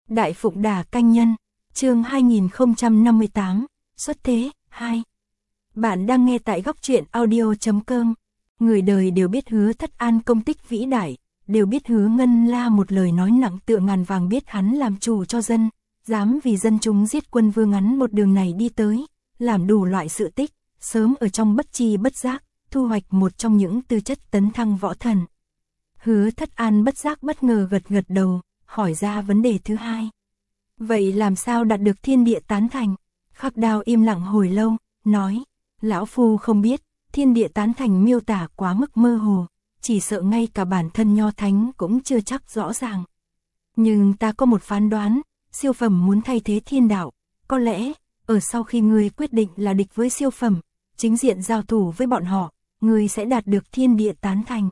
Đại Phụng Đà Canh Nhân, chương 2058, xuất thế, 2. Bạn đang nghe tại góc truyện audio.com. Người đời đều biết Hứa Thất An công tích vĩ đại, đều biết Hứa Ngân La một lời nói nặng tựa ngàn vàng, biết hắn làm chủ cho dân, dám vì dân chúng giết quân vương ngắn một đường này đi tới, làm đủ loại sự tích, sớm ở trong bất chi bất giác, thu hoạch một trong những tư chất tấn thăng võ thần. Hứa Thất An bất giác bất ngờ gật gật đầu, hỏi ra vấn đề thứ hai. Vậy làm sao đạt được thiên địa tán thành? Khắc Đao im lặng hồi lâu, nói, lão phu không biết, thiên địa tán thành miêu tả quá mức mơ hồ, chỉ sợ ngay cả bản thân Nho Thánh cũng chưa chắc rõ ràng. Nhưng ta có một phán đoán, siêu phẩm muốn thay thế thiên đạo, có lẽ, ở sau khi ngươi quyết định là địch với siêu phẩm, chính diện giao thủ với bọn họ, ngươi sẽ đạt được thiên địa tán thành.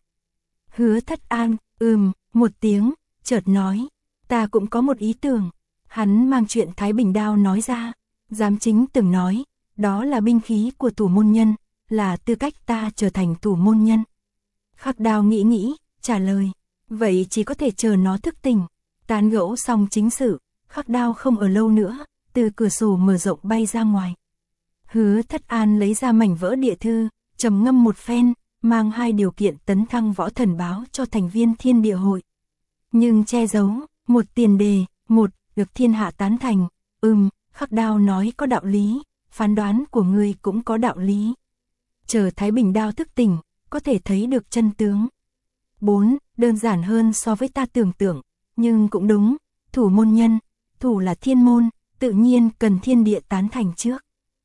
Hứa Thất An, một tiếng, chợt nói, ta cũng có một ý tưởng. Hắn mang chuyện Thái Bình Đao nói ra, Giám Chính từng nói, đó là binh khí của thủ môn nhân, là tư cách ta trở thành thủ môn nhân. Khắc Đao nghĩ, trả lời, vậy chỉ có thể chờ nó thức tỉnh. Tán gẫu xong chính sự, Khắc Đao không ở lâu nữa, từ cửa sổ mở rộng bay ra ngoài. Hứa Thất An lấy ra mảnh vỡ địa thư, trầm ngâm một phen, mang 2 điều kiện tấn thăng võ thần báo cho thành viên Thiên Địa Hội. Nhưng che giấu, một tiền đề, một, được thiên hạ tán thành. Khắc Đao nói có đạo lý, phán đoán của ngươi cũng có đạo lý. Chờ Thái Bình Đao thức tỉnh, có thể thấy được chân tướng. 4. Đơn giản hơn so với ta tưởng tượng, nhưng cũng đúng, thủ môn nhân, thủ là thiên môn, tự nhiên cần thiên địa tán thành trước.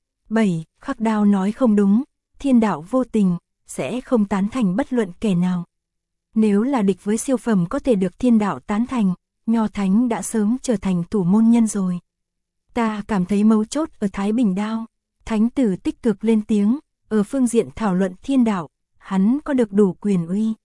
7. Khắc Đao nói không đúng, thiên đạo vô tình, sẽ không tán thành bất luận kẻ nào. Nếu là địch với siêu phẩm có thể được thiên đạo tán thành, Nho Thánh đã sớm trở thành thủ môn nhân rồi. Ta cảm thấy mấu chốt ở Thái Bình Đao. Thánh tử tích cực lên tiếng, ở phương diện thảo luận thiên đạo, hắn có được đủ quyền uy.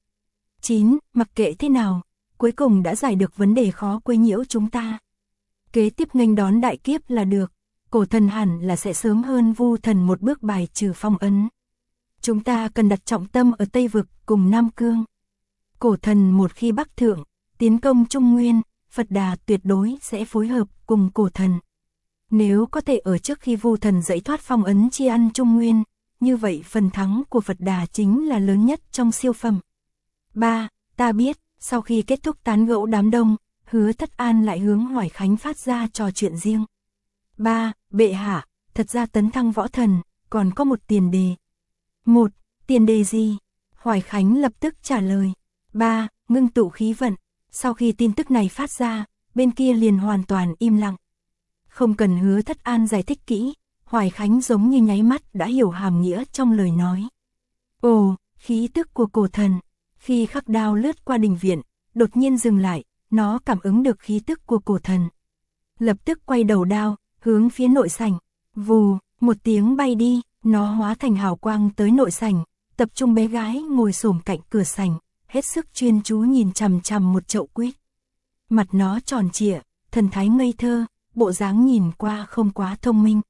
9. Mặc kệ thế nào, cuối cùng đã giải được vấn đề khó quấy nhiễu chúng ta. Kế tiếp nghênh đón đại kiếp là được, cổ thần hẳn là sẽ sớm hơn Vu thần một bước bài trừ phong ấn. Chúng ta cần đặt trọng tâm ở Tây Vực cùng Nam Cương. Cổ thần một khi bắc thượng, tiến công Trung Nguyên, Phật Đà tuyệt đối sẽ phối hợp cùng cổ thần. Nếu có thể ở trước khi Vu thần giải thoát phong ấn chi ăn Trung Nguyên, như vậy phần thắng của Phật Đà chính là lớn nhất trong siêu phẩm. 3. Ta biết, sau khi kết thúc tán gẫu đám đông, Hứa Thất An lại hướng Hoài Khánh phát ra trò chuyện riêng. 3. Bệ hạ, thật ra tấn thăng võ thần, còn có một tiền đề. 1. Tiền đề gì? Hoài Khánh lập tức trả lời. 3. Ngưng tụ khí vận. Sau khi tin tức này phát ra, bên kia liền hoàn toàn im lặng. Không cần Hứa Thất An giải thích kỹ, Hoài Khánh giống như nháy mắt đã hiểu hàm nghĩa trong lời nói. Ồ, khí tức của cổ thần. Khi Khắc Đao lướt qua đình viện, đột nhiên dừng lại, nó cảm ứng được khí tức của cổ thần. Lập tức quay đầu đao, hướng phía nội sảnh. Vù, một tiếng bay đi, nó hóa thành hào quang tới nội sảnh, tập trung bé gái ngồi xổm cạnh cửa sảnh, hết sức chuyên chú nhìn chằm chằm một chậu quýt. Mặt nó tròn trịa, thần thái ngây thơ, bộ dáng nhìn qua không quá thông minh.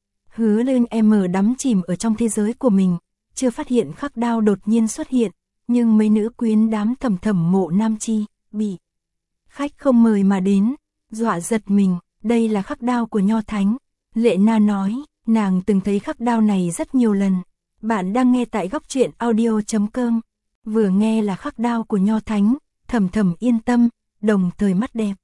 Hứa Lương đắm chìm ở trong thế giới của mình, chưa phát hiện Khắc Đao đột nhiên xuất hiện, nhưng mấy nữ quyến đám thầm thầm mộ nam chi, bị khách không mời mà đến, dọa giật mình, đây là Khắc Đao của Nho Thánh. Lệ Na nói, nàng từng thấy Khắc Đao này rất nhiều lần. Bạn đang nghe tại góc truyện audio.com. Vừa nghe là Khắc Đao của Nho Thánh, thầm thầm yên tâm, đồng thời mắt đẹp.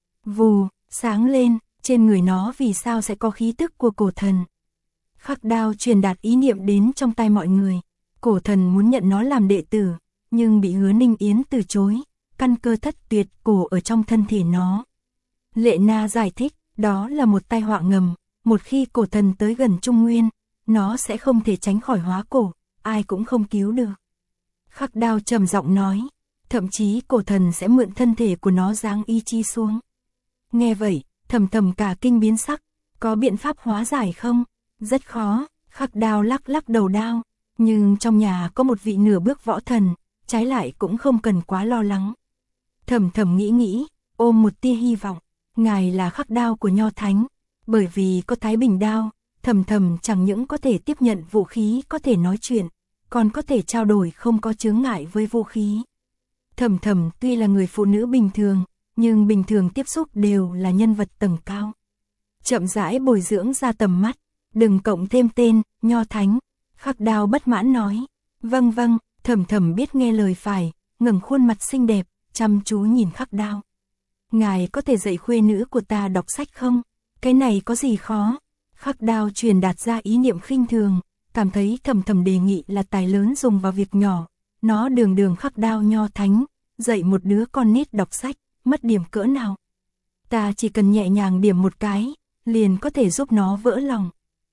Vù, sáng lên, trên người nó vì sao sẽ có khí tức của cổ thần. Khắc Đao truyền đạt ý niệm đến trong tai mọi người. Cổ thần muốn nhận nó làm đệ tử, nhưng bị Hứa Ninh Yến từ chối, căn cơ thất tuyệt cổ ở trong thân thể nó. Lệ Na giải thích, đó là một tai họa ngầm, một khi cổ thần tới gần Trung Nguyên, nó sẽ không thể tránh khỏi hóa cổ, ai cũng không cứu được. Khắc Đao trầm giọng nói, thậm chí cổ thần sẽ mượn thân thể của nó giáng ý chi xuống. Nghe vậy, thầm thầm cả kinh biến sắc, có biện pháp hóa giải không? Rất khó. Khắc Đao lắc đầu đao, nhưng trong nhà có một vị nửa bước võ thần, trái lại cũng không cần quá lo lắng. Thầm thầm nghĩ, ôm một tia hy vọng, ngài là Khắc Đao của Nho Thánh, bởi vì có Thái Bình Đao, thầm thầm chẳng những có thể tiếp nhận vũ khí có thể nói chuyện, còn có thể trao đổi không có chướng ngại với vũ khí. Thầm thầm tuy là người phụ nữ bình thường, nhưng bình thường tiếp xúc đều là nhân vật tầng cao. Chậm rãi bồi dưỡng ra tầm mắt, đừng cộng thêm tên, Nho Thánh. Khắc Đao bất mãn nói. Vâng vâng, Thầm Thầm biết nghe lời phải, ngẩng khuôn mặt xinh đẹp, chăm chú nhìn Khắc Đao. Ngài có thể dạy khuê nữ của ta đọc sách không? Cái này có gì khó? Khắc Đao truyền đạt ra ý niệm khinh thường, cảm thấy Thầm Thầm đề nghị là tài lớn dùng vào việc nhỏ. Nó đường Khắc Đao Nho Thánh, dạy một đứa con nít đọc sách, mất điểm cỡ nào? Ta chỉ cần nhẹ nhàng điểm một cái, liền có thể giúp nó vỡ lòng.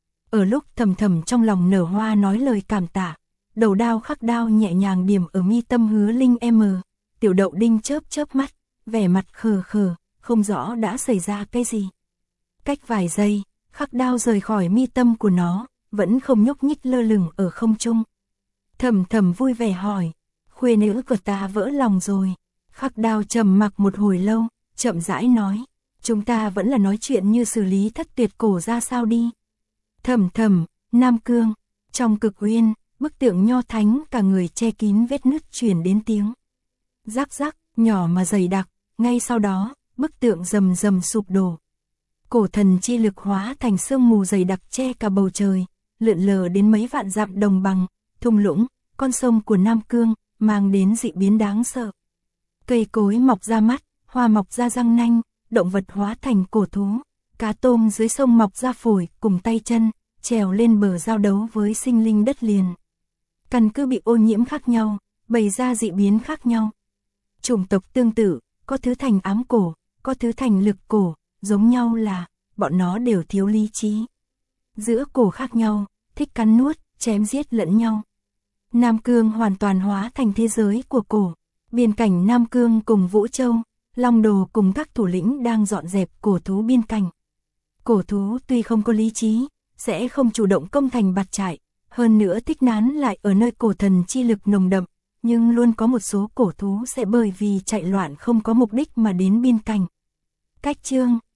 Ở lúc Thầm Thầm trong lòng nở hoa nói lời cảm tạ, đầu đao Khắc Đao nhẹ nhàng điểm ở mi tâm Hứa Linh M. Tiểu Đậu Đinh chớp mắt, vẻ mặt khờ khờ, không rõ đã xảy ra cái gì. Cách vài giây, Khắc Đao rời khỏi mi tâm của nó, vẫn không nhúc nhích lơ lửng ở không trung. Thầm Thầm vui vẻ hỏi, khuê nữ của ta vỡ lòng rồi. Khắc Đao trầm mặc một hồi lâu, chậm rãi nói, chúng ta vẫn là nói chuyện như xử lý thất tuyệt cổ ra sao đi. Thầm Thầm, Nam Cương, trong Cực Uyên, bức tượng Nho Thánh cả người che kín vết nứt truyền đến tiếng rắc rắc, nhỏ mà dày đặc, ngay sau đó, bức tượng rầm sụp đổ. Cổ thần chi lực hóa thành sương mù dày đặc che cả bầu trời, lượn lờ đến mấy vạn dặm đồng bằng, thung lũng, con sông của Nam Cương, mang đến dị biến đáng sợ. Cây cối mọc ra mắt, hoa mọc ra răng nanh, động vật hóa thành cổ thú, cá tôm dưới sông mọc ra phổi cùng tay chân, trèo lên bờ giao đấu với sinh linh đất liền. Căn cứ bị ô nhiễm khác nhau, bày ra dị biến khác nhau. Chủng tộc tương tự, có thứ thành ám cổ, có thứ thành lực cổ, giống nhau là, bọn nó đều thiếu lý trí. Giữa cổ khác nhau, thích cắn nuốt, chém giết lẫn nhau. Nam Cương hoàn toàn hóa thành thế giới của cổ. Biên cảnh Nam Cương cùng Vũ Châu, Long Đồ cùng các thủ lĩnh đang dọn dẹp cổ thú biên cảnh. Cổ thú tuy không có lý trí, sẽ không chủ động công thành bạt trại, hơn nữa thích nán lại ở nơi cổ thần chi lực nồng đậm, nhưng luôn có một số cổ thú sẽ bởi vì chạy loạn không có mục đích mà đến biên cảnh. Cách chương